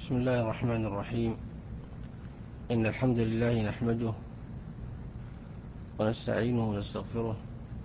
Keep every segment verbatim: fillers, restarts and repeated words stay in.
بسم الله الرحمن الرحيم. إن الحمد لله نحمده ونستعينه ونستغفره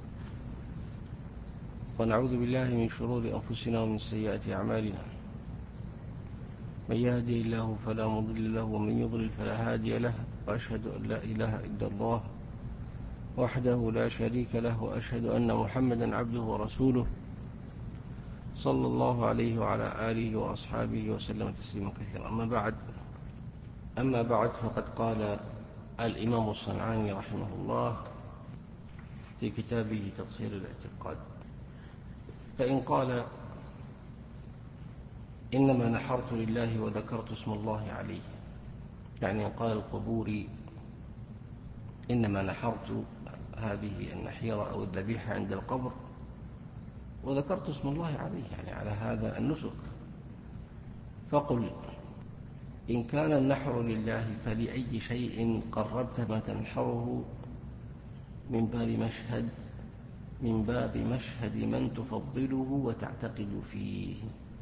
ونعوذ بالله من شرور أنفسنا ومن سيئات أعمالنا. من يهدي الله فلا مضل له ومن يضلل فلا هادي له، وأشهد أن لا إله إلا الله وحده لا شريك له، وأشهد أن محمدا عبده ورسوله صلى الله عليه وعلى آله وأصحابه وسلم تسليما كثيرا. أما بعد أما بعد فقد قال الإمام الصنعاني رحمه الله في كتابه تطهير الاعتقاد: فإن قال إنما نحرت لله وذكرت اسم الله عليه، يعني قال القبوري إنما نحرت هذه النحيرة أو الذبيحة عند القبر وذكرت اسم الله عليه، يعني على هذا النسك، فقل إن كان النحر لله فلأي شيء قربت ما تنحره من باب مشهد من باب مشهد من تفضله وتعتقد فيه.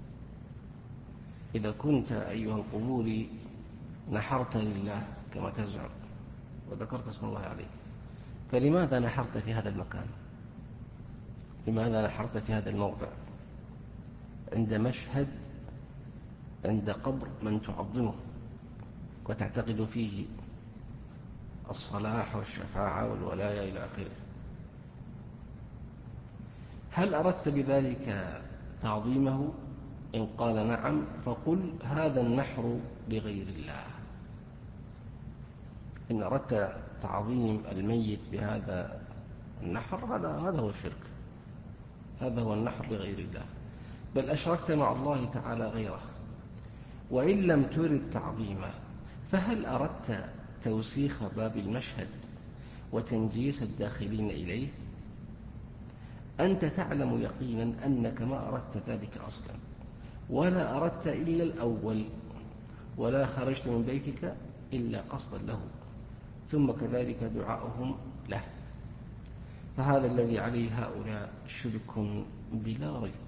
إذا كنت أيها القبوري نحرت لله كما تزعم وذكرت اسم الله عليه، فلماذا نحرت في هذا المكان؟ لماذا نحرت في هذا الموضع عند مشهد عند قبر من تعظمه وتعتقد فيه الصلاح والشفاعة والولاية إلى آخره؟ هل أردت بذلك تعظيمه؟ إن قال نعم فقل هذا النحر لغير الله. إن أردت تعظيم الميت بهذا النحر هذا هذا هو الشرك، هذا هو النحر لغير الله، بل أشركت مع الله تعالى غيره. وإن لم ترد تعظيمه فهل أردت توسيخ باب المشهد وتنجيس الداخلين إليه؟ أنت تعلم يقينا أنك ما أردت ذلك أصلا، ولا أردت إلا الأول، ولا خرجت من بيتك إلا قصدا له، ثم كذلك دعاؤهم له. فهذا الذي عليه هؤلاء شرك بلا ريب.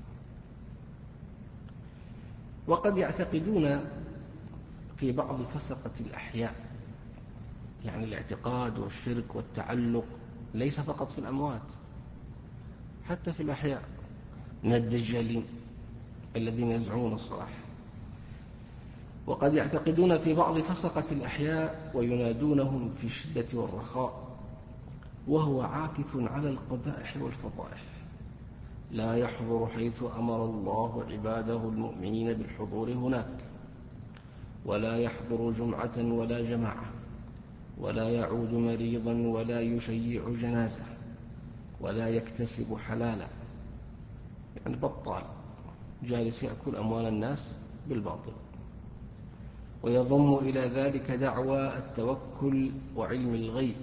وقد يعتقدون في بعض فسقة الأحياء، يعني الاعتقاد والشرك والتعلق ليس فقط في الأموات، حتى في الأحياء من الدجالين الذين يزعمون الصلاح. وقد يعتقدون في بعض فسقة الأحياء وينادونهم في الشدة والرخاء وهو عاكف على القبائح والفضائح، لا يحضر حيث أمر الله عباده المؤمنين بالحضور هناك، ولا يحضر جمعة ولا جماعة، ولا يعود مريضا ولا يشيع جنازة، ولا يكتسب حلالا، يعني بطال جالس يأكل أموال الناس بالباطل. ويضم إلى ذلك دعوى التوكل وعلم الغيب،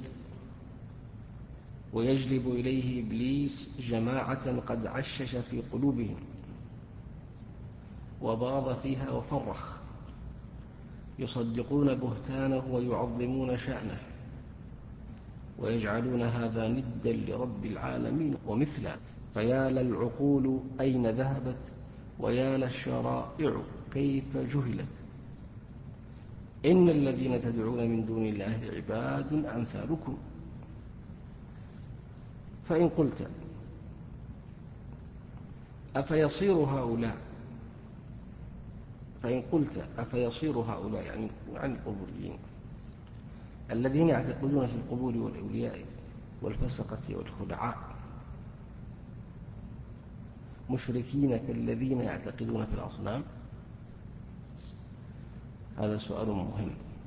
ويجلب إليه إبليس جماعة قد عشش في قلوبهم وباض فيها وفرخ، يصدقون بهتانه ويعظمون شأنه، ويجعلون هذا ندا لرب العالمين ومثله. فيا للعقول أين ذهبت، ويا للشرائع كيف جهلت. إن الذين تدعون من دون الله عباد أمثالكم. فإن قلت أفيصير هؤلاء فإن قلت أفيصير هؤلاء يعني عن القبوريين الذين يعتقدون في القبور والأولياء والفسقة والخدعاء مشركين كالذين يعتقدون في الأصنام؟ هذا سؤال مهم.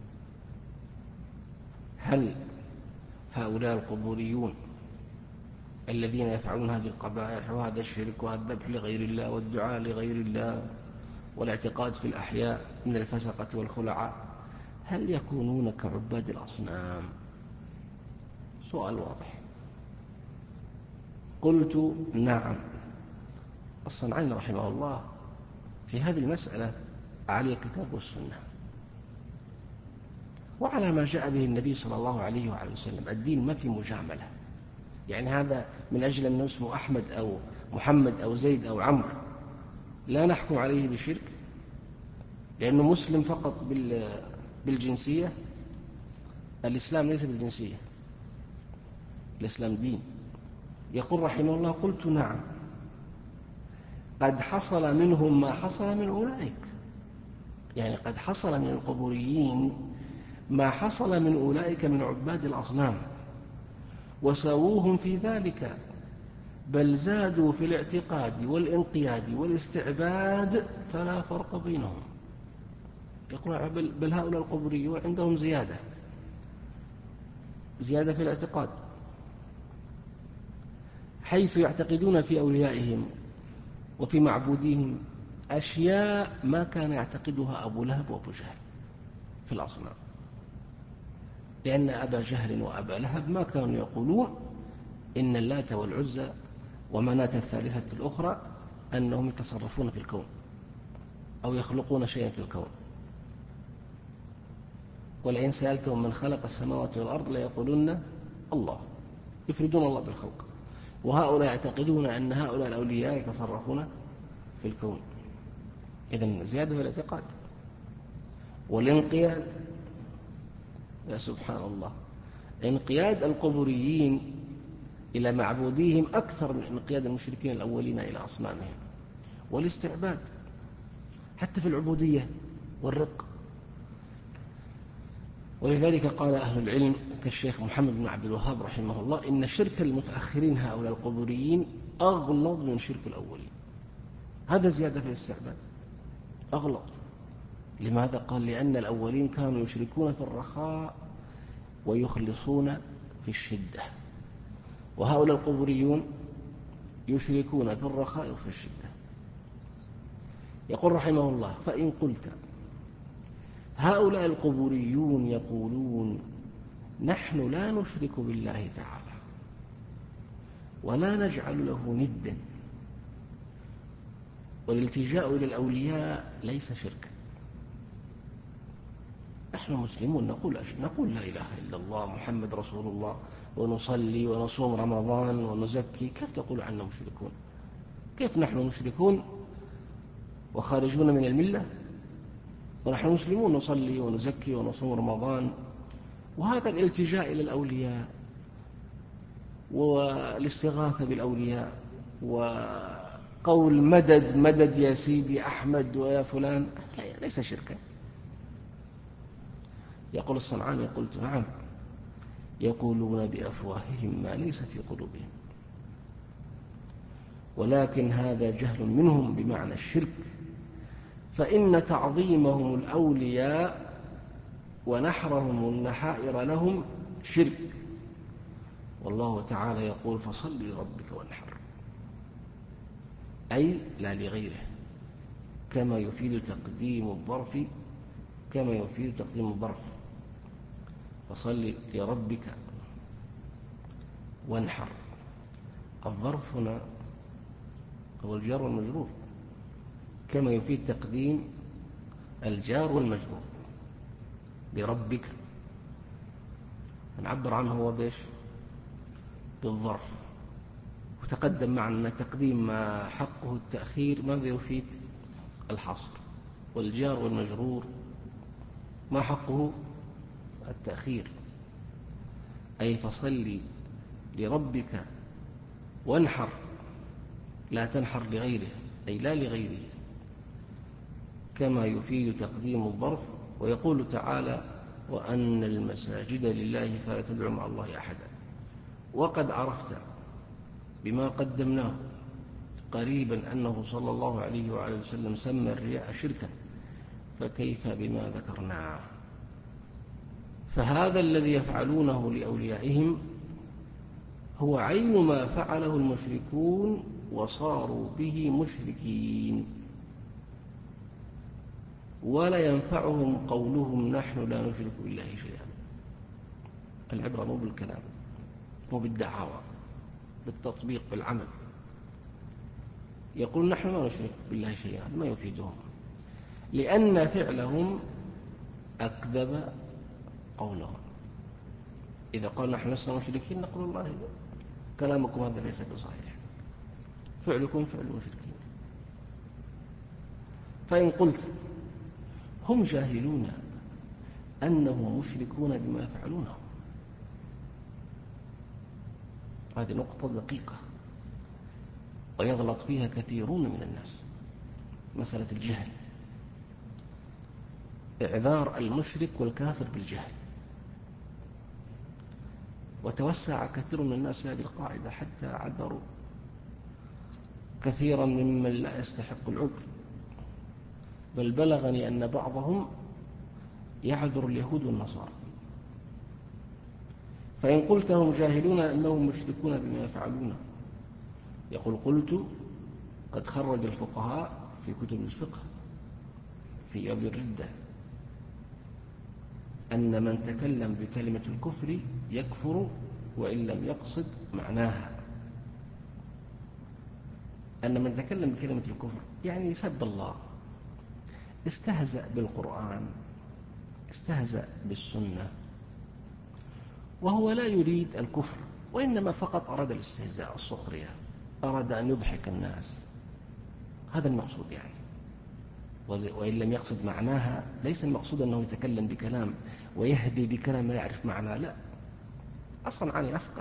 هل هؤلاء القبوريون الذين يفعلون هذه القبائح وهذا الشرك وهذا الذبح لغير الله والدعاء لغير الله والاعتقاد في الأحياء من الفسقة والخلعاء، هل يكونون كعباد الأصنام؟ سؤال واضح. قلت نعم. الصنعاني رحمه الله في هذه المسألة على الكتاب والسنة وعلى ما جاء به النبي صلى الله عليه وعلى وسلم. الدين ما في مجاملة، يعني هذا من أجل أنه اسمه أحمد أو محمد أو زيد أو عمرو لا نحكم عليه بشرك، لأنه مسلم فقط بالجنسية. الإسلام ليس بالجنسية، الإسلام دين. يقول رحمه الله: قلت نعم، قد حصل منهم ما حصل من أولئك، يعني قد حصل من القبوريين ما حصل من أولئك من عباد الأصنام، وساووهم في ذلك، بل زادوا في الاعتقاد والانقياد والاستعباد فلا فرق بينهم. يقول بل هؤلاء القبوريون عندهم زيادة زيادة في الاعتقاد، حيث يعتقدون في أوليائهم وفي معبوديهم أشياء ما كان يعتقدها أبو لهب وأبو جهل في الأصنام، لأن أبا جهل وأبا لهب ما كانوا يقولون إن اللات والعزى ومناة الثالثة الأخرى أنهم يتصرفون في الكون أو يخلقون شيئا في الكون. ولئن سألتهم من خلق السماوات والأرض ليقولون الله، يفردون الله بالخلق. وهؤلاء يعتقدون أن هؤلاء الأولياء يتصرفون في الكون. إذن زيادة في الاعتقاد والانقياد. يا سبحان الله، انقياد القبوريين إلى معبوديهم أكثر من انقياد المشركين الأولين إلى أصنامهم، والاستعباد حتى في العبودية والرق. ولذلك قال أهل العلم كالشيخ محمد بن عبد الوهاب رحمه الله: إن شرك المتأخرين هؤلاء القبوريين أغلظ من شرك الأولين. هذا زيادة في الاستعباد، أغلظ. لماذا؟ قال: لأن الأولين كانوا يشركون في الرخاء ويخلصون في الشدة، وهؤلاء القبوريون يشركون في الرخاء وفي الشدة. يقول رحمه الله: فإن قلت هؤلاء القبوريون يقولون نحن لا نشرك بالله تعالى ولا نجعل له ندا، والالتجاء إلى الأولياء ليس شركا، نحن مسلمون نقول نقول لا إله إلا الله محمد رسول الله، ونصلي ونصوم رمضان ونزكي، كيف تقول عنا مشركون؟ كيف نحن مشركون وخارجون من الملة ونحن مسلمون نصلي ونزكي ونصوم رمضان؟ وهذا الالتجاء إلى الأولياء والاستغاثة بالأولياء وقول مدد مدد يا سيدي أحمد ويا فلان ليس شركا. يقول الصنعاني: قلت نعم، يقولون بأفواههم ما ليس في قلوبهم، ولكن هذا جهل منهم بمعنى الشرك، فإن تعظيمهم الأولياء ونحرهم النحائر لهم شرك، والله تعالى يقول: فصل لربك وانحر، أي لا لغيره، كما يفيد تقديم الظرف كما يفيد تقديم الظرف فصل لربك وانحر. الظرف هنا هو الجار والمجرور، كما يفيد تقديم الجار والمجرور. لربك نعبر عنه هو بيش بالظرف، وتقدم معنا تقديم ما حقه التأخير ماذا يفيد؟ الحصر. والجار والمجرور ما حقه التأخير، أي فصل لربك وانحر، لا تنحر لغيره، أي لا لغيره، كما يفيد تقديم الظرف. ويقول تعالى: وأن المساجد لله فلا تدعوا مع الله أحدا. وقد عرفت بما قدمناه قريبا أنه صلى الله عليه وعلى وسلم سمى الرياء شركا، فكيف بما ذكرناه؟ فهذا الذي يفعلونه لأوليائهم هو عين ما فعله المشركون وصاروا به مشركين، ولا ينفعهم قولهم نحن لا نشرك بالله شيئا. العبرة مو بالكلام، مو بالدعاوى، بالتطبيق بالعمل. يقول نحن لا نشرك بالله شيئا، ما يفيدهم، لأن فعلهم أكذب قولهم. إذا قال نحن لسنا مشركين نقول الله كلامكم هذا ليس بصحيح، فعلكم فعل المشركين. فإن قلت هم جاهلون أنهم مشركون بما يفعلونه. هذه نقطة دقيقة ويغلط فيها كثيرون من الناس، مسألة الجهل، إعذار المشرك والكافر بالجهل. وتوسع كثير من الناس في هذه القاعدة حتى عذروا كثيرا ممن لا يستحق العذر، بل بلغني أن بعضهم يعذر اليهود والنصارى. فإن قلت هم جاهلون أنهم مشركون بما يفعلون، يقول قلت قد خرج الفقهاء في كتب الفقه في باب الردة أن من تكلم بكلمة الكفر يكفر وإن لم يقصد معناها. أن من تكلم بكلمة الكفر يعني سب الله، استهزأ بالقرآن، استهزأ بالسنة، وهو لا يريد الكفر وإنما فقط أراد الاستهزاء، السخرية، أراد أن يضحك الناس، هذا المقصود يعني. وإن لم يقصد معناها، ليس المقصود أنه يتكلم بكلام ويهدي بكلام لا يعرف معناه، لا، الصنعاني أفقه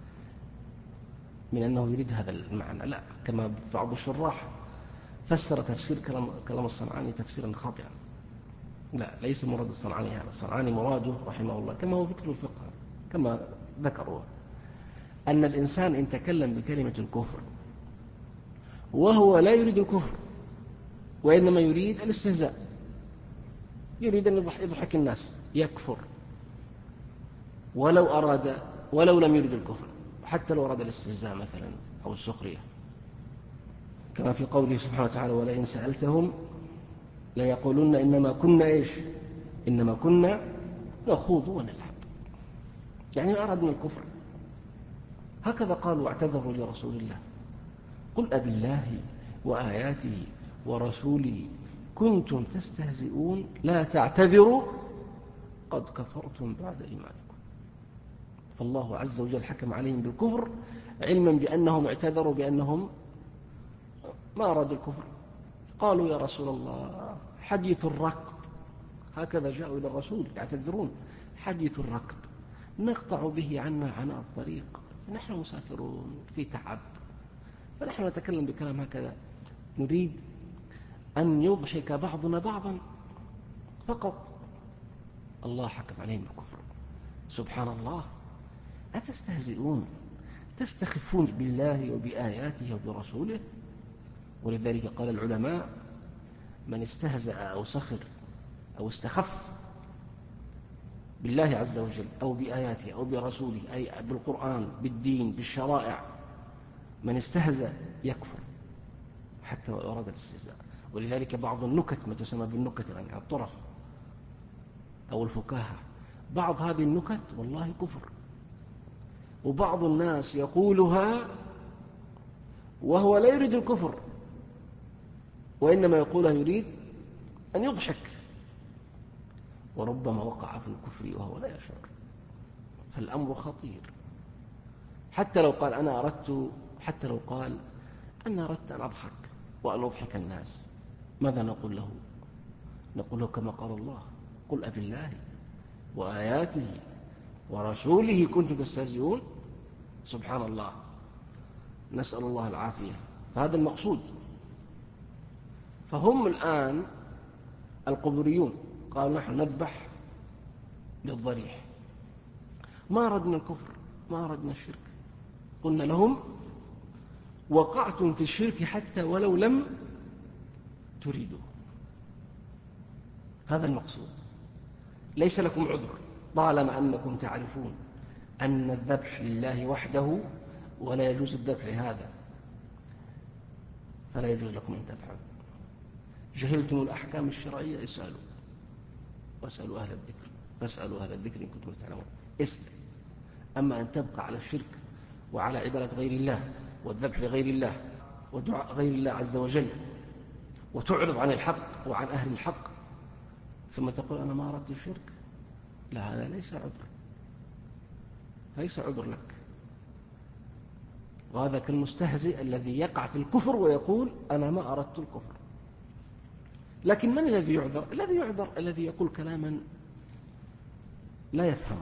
من أنه يريد هذا المعنى، لا، كما بعض الشراح فسر تفسير كلام, كلام الصنعاني تفسيرا خاطئا، لا، ليس مراد الصنعاني هذا. الصنعاني مراده رحمه الله كما هو فكر الفقه كما ذكروا، أن الإنسان إن تكلم بكلمة الكفر وهو لا يريد الكفر وإنما يريد الاستهزاء، يريد أن يضحك الناس، يكفر ولو أراد ولو لم يريد الكفر، حتى لو أراد الاستهزاء مثلا أو السخرية، كما في قوله سبحانه وتعالى ولئن سألتهم ليقولون إنما كنا إيش إنما كنا نخوض ونلعب، يعني ما أرادنا الكفر. هكذا قالوا واعتذروا لرسول الله، قل أبي الله وآياته ورسوله كنتم تستهزئون لا تعتذروا قد كفرتم بعد إيمانكم. فالله عز وجل حكم عليهم بالكفر علما بأنهم اعتذروا بأنهم ما أرادوا الكفر. قالوا يا رسول الله حديث الركب، هكذا جاءوا إلى الرسول يعتذرون، حديث الركب نقطع به عنا عناء الطريق، نحن مسافرون في تعب، فنحن نتكلم بكلام هكذا، نريد أن يضحك بعضنا بعضا فقط. الله حكم عليهم بالكفر. سبحان الله، أتستهزئون تستخفون بالله وبآياته وبرسوله؟ ولذلك قال العلماء من استهزأ أو سخر أو استخف بالله عز وجل أو بآياته أو برسوله، أي بالقرآن بالدين بالشرائع، من استهزأ يكفر حتى لو أراد الاستهزاء. ولذلك بعض النكت ما تسمى بالنكت يعني الطرف أو الفكاهة، بعض هذه النكت والله كفر، وبعض الناس يقولها وهو لا يريد الكفر وإنما يقولها يريد أن يضحك، وربما وقع في الكفر وهو لا يشعر. فالأمر خطير. حتى لو قال أنا أردت حتى لو قال أنا أردت أن أضحك وأن أضحك الناس، ماذا نقول له؟ نقول له كما قال الله قل أبي الله وآياته ورسوله كنتم تستهزئون. سبحان الله، نسأل الله العافية. فهذا المقصود. فهم الآن القبوريون قالوا نحن نذبح للضريح، ما أردنا الكفر ما أردنا الشرك. قلنا لهم وقعتم في الشرك حتى ولو لم تريدوا، هذا المقصود. ليس لكم عذر طالما أنكم تعرفون أن الذبح لله وحده ولا يجوز الذبح لهذا، فلا يجوز لكم أن تفعلوا. جهلتم الأحكام الشرعية اسألوا واسألوا أهل الذكر، فاسألوا أهل الذكر إن كنتم تعلمون. اسأل. أما أن تبقى على الشرك وعلى عبادة غير الله والذبح لغير الله ودعاء غير الله عز وجل وتعرض عن الحق وعن أهل الحق ثم تقول أنا ما أردت الشرك، لا، هذا ليس عذر، ليس عذر لك. وهذا كالمستهزئ الذي يقع في الكفر ويقول أنا ما أردت الكفر، لكن من الذي يعذر؟ الذي يعذر الذي يقول كلاما لا يفهمه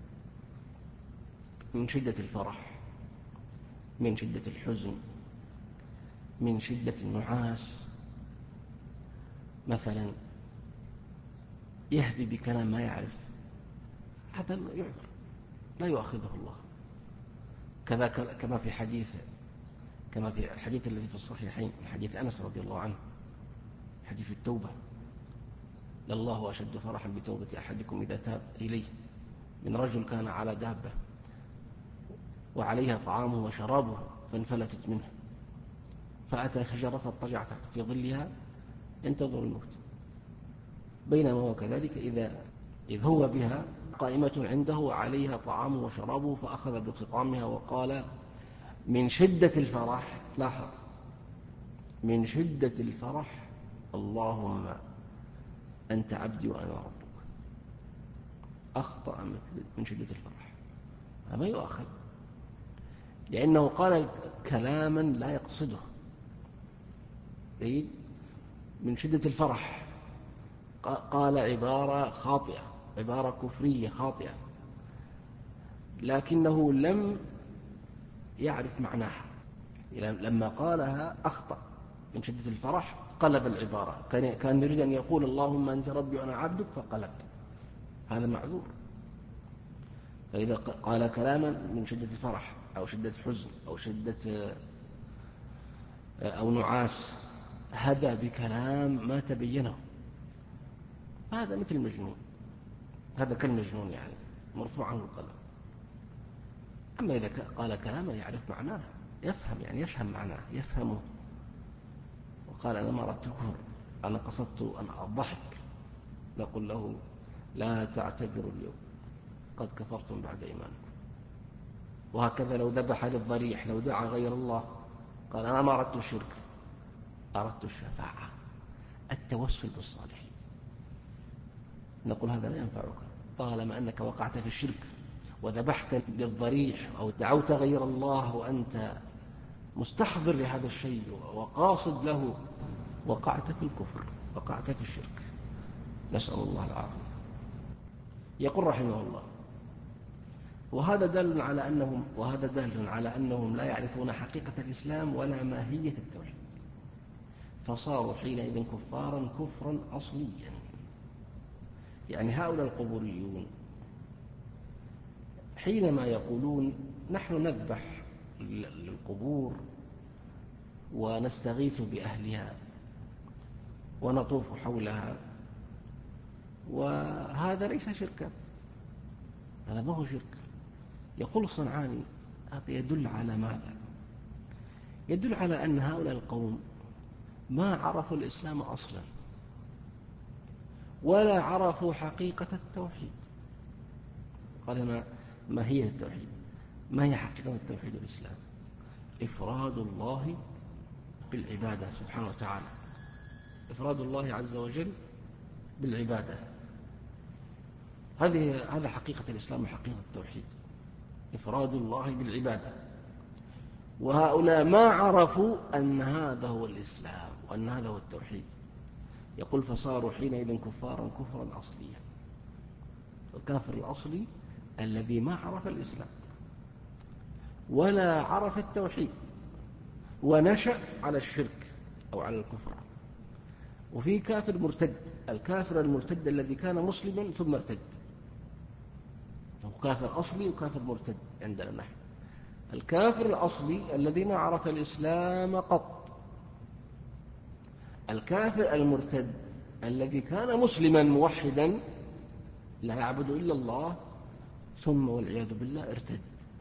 من شدة الفرح، من شدة الحزن، من شدة النعاس، مثلا يهدي بكلام ما يعرف، هذا يعذر لا يؤاخذه الله. كذا كما في حديث كما في الحديث الذي في الصحيحين، حديث أنس رضي الله عنه، حديث التوبة: لله أشد فرحا بتوبة أحدكم إذا تاب إليه من رجل كان على دابة وعليها طعامه وشرابه فانفلتت منه، فأتى شجرة فاضطجع تحت في ظلها ينتظر الموت، بينما هو كذلك إذا إذ هو بها قائمة عنده وعليها طعامه وشرابه، فأخذ بخطامها وقال من شدة الفرح، لاحظ، من شدة الفرح: اللهم أنت عبدي وأنا ربك. أخطأ من شدة الفرح، هذا ما يؤاخذ، لأنه قال كلاما لا يقصده، يريد من شدة الفرح قال عبارة خاطئة، عبارة كفرية خاطئة، لكنه لم يعرف معناها. لما قالها أخطأ من شدة الفرح، قلب العبارة، كان يريد أن يقول اللهم أنت ربي وأنا عبدك، فقلب، هذا معذور. فإذا قال كلاما من شدة الفرح أو شدة حزن أو شدة أو نعاس، هدى بكلام ما تبينه، هذا مثل المجنون، هذا كالمجنون يعني مرفوع عنه القلم. أما إذا قال كلاما يعرف معناه، يفهم يعني يفهم معناه يفهمه، وقال أنا ما أردت كفر، أنا قصدت أن أضحك، نقول له لا تعتذروا اليوم قد كفرتم بعد إيمانكم. وهكذا لو ذبح للضريح، لو دعا غير الله، قال أنا ما أردت الشرك، أردت الشفاعة، التوسل بالصالحين، نقول هذا لا ينفعك طالما أنك وقعت في الشرك وذبحت للضريح أو دعوت غير الله وأنت مستحضر لهذا الشيء وقاصد له، وقعت في الكفر، وقعت في الشرك، نسأل الله العافية. يقول رحمه الله: وهذا دال على أنهم وهذا دال على أنهم لا يعرفون حقيقة الإسلام ولا ماهية التوحيد، فصاروا حينئذ كفارا كفرا أصليا. يعني هؤلاء القبوريون حينما يقولون نحن نذبح للقبور ونستغيث بأهلها ونطوف حولها، وهذا ليس شركا، هذا ما هو شرك. يقول الصنعاني: هذا يدل على ماذا؟ يدل على أن هؤلاء القوم ما عرفوا الإسلام أصلا ولا عرفوا حقيقة التوحيد. قال لنا ما هي التوحيد؟ ما هي حقيقة التوحيد الإسلام؟ إفراد الله بالعبادة سبحانه وتعالى، إفراد الله عز وجل بالعبادة، هذه هذا حقيقة الإسلام وحقيقة التوحيد، إفراد الله بالعبادة. وهؤلاء ما عرفوا أن هذا هو الإسلام وأن هذا هو التوحيد. يقول: فصاروا حينئذ كفارا كفرا أصليا. الكافر الأصلي الذي ما عرف الإسلام ولا عرف التوحيد ونشأ على الشرك أو على الكفر. وفي كافر مرتد، الكافر المرتد الذي كان مسلما ثم ارتد، كافر أصلي وكافر مرتد عندنا نحن. الكافر الأصلي الذي ما عرف الإسلام قط، الكافر المرتد الذي كان مسلما موحدا لا يعبد إلا الله، ثم والعياذ بالله ارتد،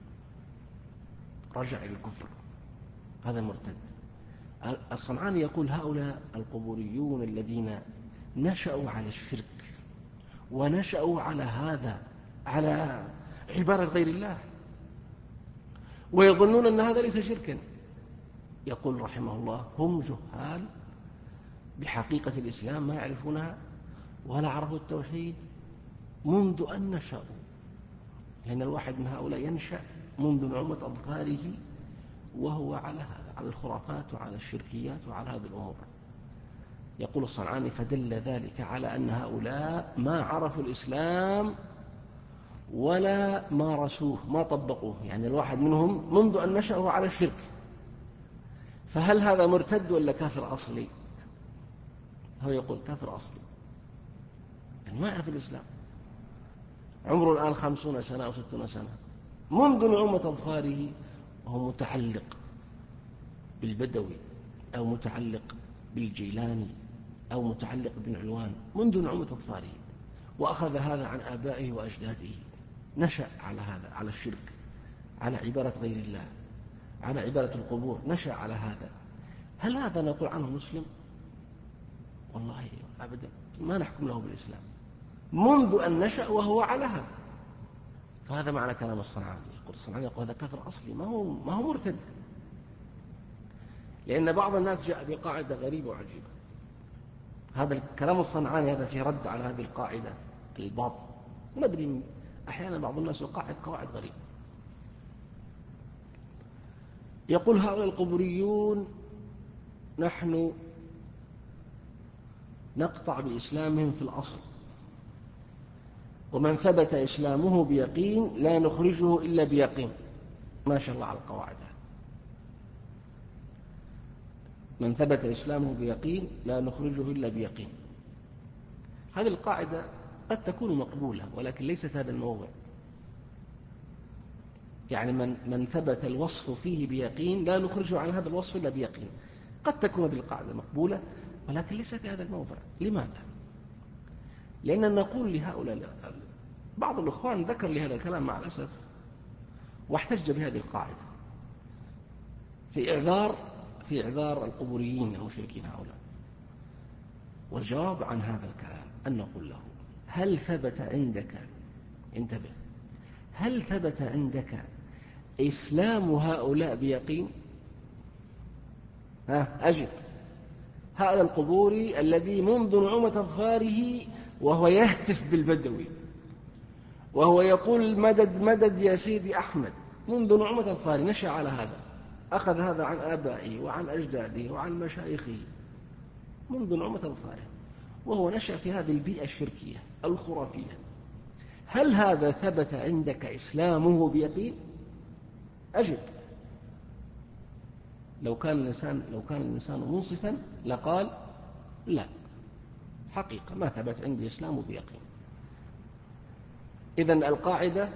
رجع إلى الكفر، هذا مرتد. الصنعاني يقول: هؤلاء القبوريون الذين نشأوا على الشرك ونشأوا على هذا، على عبادة غير الله، ويظنون أن هذا ليس شركا، يقول رحمه الله: هم جهال بحقيقة الإسلام، ما يعرفونها ولا عرفوا التوحيد منذ أن نشأوا. لأن الواحد من هؤلاء ينشأ منذ نعومة أظفاره وهو على هذا، على الخرافات وعلى الشركيات وعلى هذه الأمور. يقول الصنعاني: فدل ذلك على أن هؤلاء ما عرفوا الإسلام ولا مارسوه، ما طبقوه. يعني الواحد منهم منذ أن نشأوا على الشرك، فهل هذا مرتد ولا كافر أصلي؟ هو يقول كافر أصلي، يعني ما يعرف الإسلام، عمره الآن خمسون سنة أو ستون سنة، منذ نعومة أظفاره وهو متعلق بالبدوي أو متعلق بالجيلاني أو متعلق بن علوان منذ نعومة أظفاره، وأخذ هذا عن آبائه وأجداده، نشأ على هذا، على الشرك، على عبادة غير الله، على عبادة القبور، نشأ على هذا. هل هذا نقول عنه مسلم؟ والله أبدا، ما نحكم له بالإسلام منذ أن نشأ وهو على هذا. فهذا معنى كلام الصنعاني. يقول الصنعاني يقول هذا كفر أصلي، ما هو ما هو مرتد. لأن بعض الناس جاء بقاعدة غريبة وعجيبة. هذا الكلام الصنعاني هذا في رد على هذه القاعدة الباطل. ما أدري، أحيانا بعض الناس يقاعد قواعد غريبة. يقول هؤلاء القبوريون: نحن نقطع بإسلامهم في الأصل، ومن ثبت إسلامه بيقين لا نخرجه إلا بيقين. ما شاء الله على القواعد. من ثبت إسلامه بيقين لا نخرجه إلا بيقين. هذه القاعدة قد تكون مقبولة، ولكن ليست في هذا الموضع. يعني من, من ثبت الوصف فيه بيقين لا نخرجه عن هذا الوصف إلا بيقين. قد تكون هذه القاعدة مقبولة، ولكن ليس في هذا الموضع. لماذا؟ لأن نقول لهؤلاء، بعض الإخوان ذكر لي هذا الكلام مع الأسف، واحتج بهذه القاعدة في إعذار في إعذار القبوريين المشركين هؤلاء. والجواب عن هذا الكلام أن نقول له: هل ثبت عندك، انتبه، هل ثبت عندك إسلام هؤلاء بيقين؟ ها أجب. هذا القبوري الذي منذ نعومة أظفاره وهو يهتف بالبدوي، وهو يقول مدد مدد يا سيدي أحمد، منذ نعومة أظفاره نشأ على هذا، أخذ هذا عن آبائه وعن أجداده وعن مشايخه منذ نعومة أظفاره، وهو نشأ في هذه البيئة الشركية الخرافية. هل هذا ثبت عندك إسلامه بيقين؟ أجب. لو كان الإنسان لو كان الإنسان منصفا لقال: لا، حقيقة ما ثبت عندي إسلامه بيقين. إذن القاعدة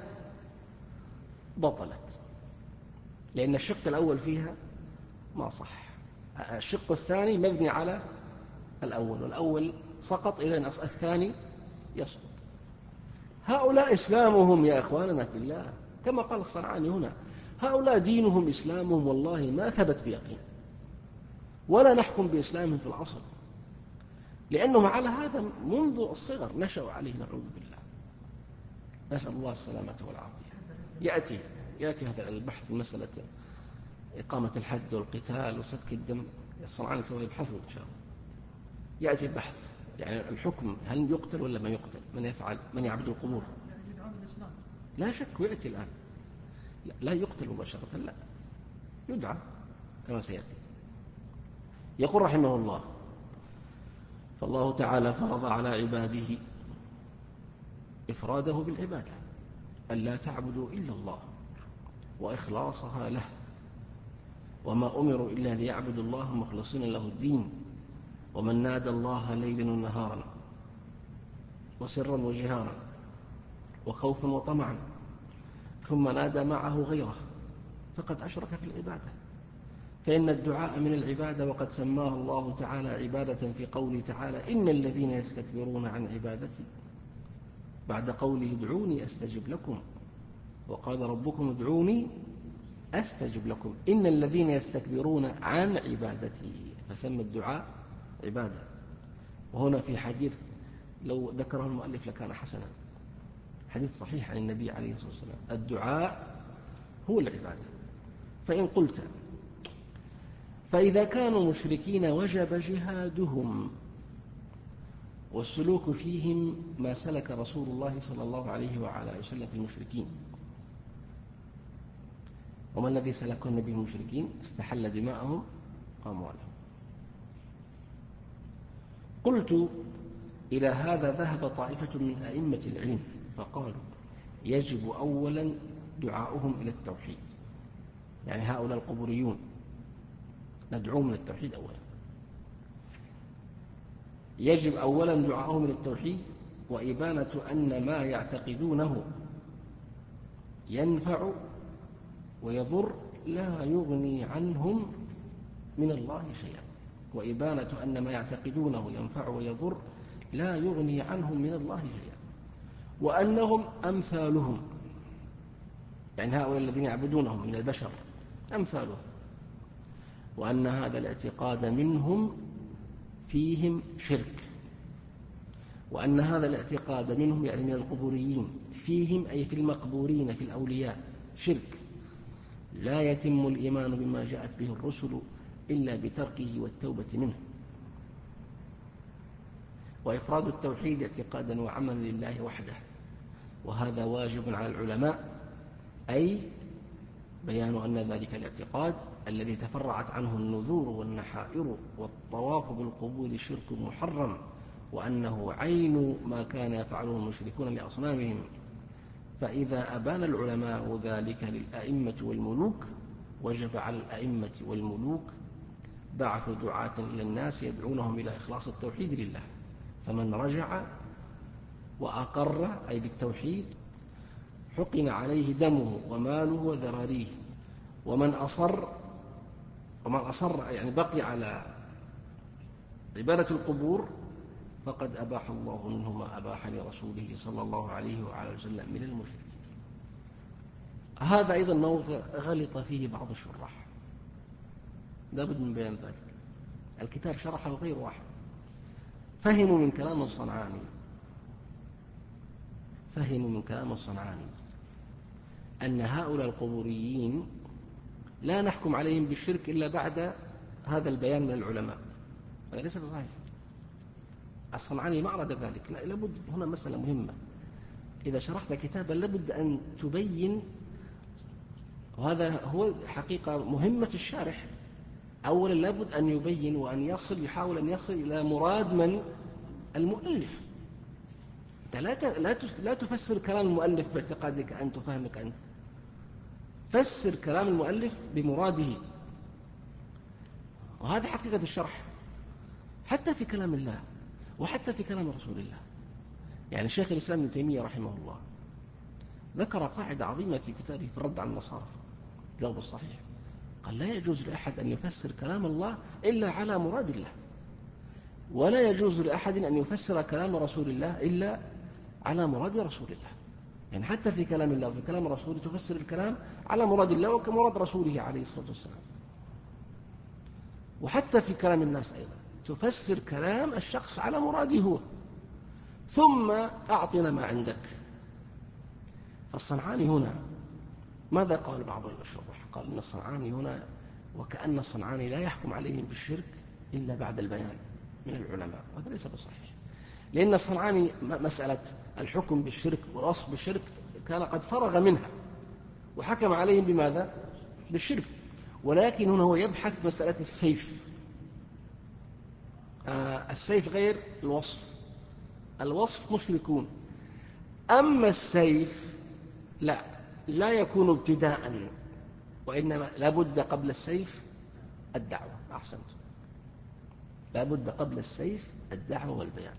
بطلت، لأن الشق الأول فيها ما صح. الشق الثاني مبني على الأول، والأول سقط، إذن الثاني يسقط. هؤلاء إسلامهم يا إخواننا في الله كما قال الصنعاني هنا، هؤلاء دينهم إسلامهم والله ما ثبت بيقين، ولا نحكم بإسلامهم في العصر، لأنهم على هذا منذ الصغر نشأوا عليه، نعوذ بالله، نسأل الله السلامة والعافية. يأتي يأتي هذا البحث في مسألة إقامة الحد والقتال وسفك الدم، الصنعاني سوف يبحثه إن شاء الله. يأتي البحث، يعني الحكم، هل يقتل ولا ما يقتل؟ من يفعل من يعبد القبور؟ لا شك، ويأتي الآن. لا, لا يقتل مباشرة، لا، يدعى كما سيأتي. يقول رحمه الله: فالله تعالى فرض على عباده إفراده بالعبادة، ألا تعبدوا إلا الله وإخلاصها له، وما أمروا إلا ليعبدوا الله مخلصين له الدين، ومن نادى الله ليلا ونهارا وسرا وجهارا وخوفا وطمعا ثم نادى معه غيره فقد أشرك في العبادة، فإن الدعاء من العبادة، وقد سماه الله تعالى عبادة في قوله تعالى: إن الذين يستكبرون عن عبادتي، بعد قوله ادعوني أستجب لكم، وقال ربكم ادعوني أستجب لكم، إن الذين يستكبرون عن عبادتي، فسمى الدعاء عبادة. وهنا في حديث لو ذكره المؤلف لكان حسنا، حديث صحيح عن النبي عليه الصلاة والسلام: الدعاء هو العبادة. فإن قلت فإذا كانوا مشركين وجب جهادهم والسلوك فيهم ما سلك رسول الله صلى الله عليه وعلى وسلم في المشركين، وما الذي سلكه النبي المشركين؟ استحل دماءهم وأموالهم. قلت إلى هذا ذهب طائفة من أئمة العلم فقالوا يجب أولا دعاؤهم إلى التوحيد، يعني هؤلاء القبوريون ندعوهم إلى التوحيد أولا، يجب أولا دعاؤهم إلى التوحيد وإبانة أن ما يعتقدونه ينفع ويضر لا يغني عنهم من الله شيئا، وإبانة أن ما يعتقدونه ينفع ويضر لا يغني عنهم من الله شيئا، وأنهم أمثالهم، يعني هؤلاء الذين يعبدونهم من البشر أمثالهم، وأن هذا الاعتقاد منهم فيهم شرك، وأن هذا الاعتقاد منهم يعني من القبوريين فيهم أي في المقبورين في الأولياء شرك، لا يتم الإيمان بما جاءت به الرسل إلا بتركه والتوبة منه، وإفراد التوحيد اعتقادا وعملا لله وحده، وهذا واجب على العلماء، أي بيان أن ذلك الاعتقاد الذي تفرعت عنه النذور والنحائر والطواف بالقبور شرك محرم، وأنه عين ما كان يفعله المشركون لأصنامهم. فإذا أبان العلماء ذلك للأئمة والملوك وجب على الأئمة والملوك بعث دعاة إلى الناس يدعونهم إلى إخلاص التوحيد لله، فمن رجع وأقر أي بالتوحيد حقن عليه دمه وماله وذراريه، ومن أصر ومن أصر يعني بقي على عبادة القبور فقد أباح الله منه ما أباح لرسوله صلى الله عليه وعلى وسلم من المشركين. هذا أيضا موضع غلط فيه بعض الشراح، لا بد من بيان ذلك. الكتاب شرحه غير واحد، فهموا من كلام الصنعاني فهموا من كلام الصنعاني أن هؤلاء القبوريين لا نحكم عليهم بالشرك إلا بعد هذا البيان من العلماء، هذا ليس بصحيح. الصنعاني ما أراد ذلك، لا، لابد هنا مسألة مهمة، إذا شرحت كتابا لابد أن تبين، وهذا هو حقيقة مهمة الشارح، أولا لابد أن يبين وأن يصل، يحاول أن يصل إلى مراد من المؤلف. لا لا تفسر كلام المؤلف باعتقادك أنت وفهمك أنت، فسر كلام المؤلف بمراده، وهذا حقيقة الشرح حتى في كلام الله وحتى في كلام رسول الله. يعني شيخ الإسلام ابن تيمية رحمه الله ذكر قاعدة عظيمة في كتابه في الرد على النصارى جواب الصحيح، قال لا يجوز لأحد أن يفسر كلام الله إلا على مراد الله، ولا يجوز لأحد أن يفسر كلام رسول الله إلا على مراد رسول الله. يعني حتى في كلام الله وفي كلام رسوله تفسر الكلام على مراد الله وكمراد رسوله عليه الصلاة والسلام، وحتى في كلام الناس أيضا تفسر كلام الشخص على مراده هو، ثم أعطنا ما عندك. فالصنعاني هنا ماذا قال بعض الشروح؟ قال إن الصنعاني هنا وكأن الصنعاني لا يحكم عليهم بالشرك إلا بعد البيان من العلماء، وهذا ليس بصحيح، لأن الصنعاني مسألة الحكم بالشرك ووصف بالشرك كان قد فرغ منها وحكم عليهم بماذا؟ بالشرك، ولكن هنا هو يبحث مسألة السيف. آه السيف غير الوصف، الوصف مشركون، أما السيف لا لا يكون ابتداء، وإنما لابد قبل السيف الدعوة. أحسنت، لابد قبل السيف الدعوة والبيان.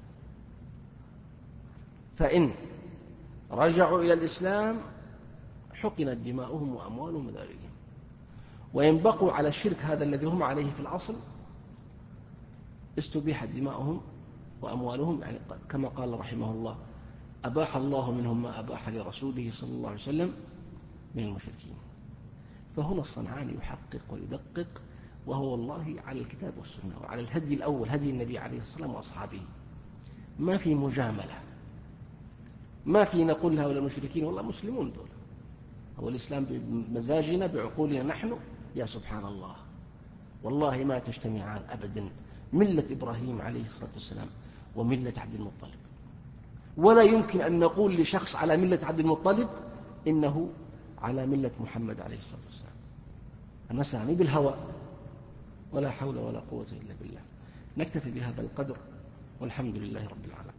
فإن رجعوا إلى الإسلام حقنت دماؤهم وأموالهم وذراريهم، وإن بقوا على الشرك هذا الذي هم عليه في الأصل استبيحت دماؤهم وأموالهم، يعني كما قال رحمه الله أباح الله منهم ما أباح لرسوله صلى الله عليه وسلم من المشركين. فهنا الصنعاني يحقق ويدقق، وهو والله على الكتاب والسنة وعلى الهدي الأول هدي النبي عليه الصلاة والسلام وأصحابه، ما في مجاملة، ما في نقول هؤلاء المشركين والله مسلمون دول، هو الإسلام بمزاجنا بعقولنا نحن، يا سبحان الله والله ما تجتمعان أبدا ملة إبراهيم عليه الصلاة والسلام وملة عبد المطلب، ولا يمكن أن نقول لشخص على ملة عبد المطلب إنه على ملة محمد عليه الصلاة والسلام. المسألة بالهوى، ولا حول ولا قوة إلا بالله. نكتفي بهذا القدر والحمد لله رب العالمين.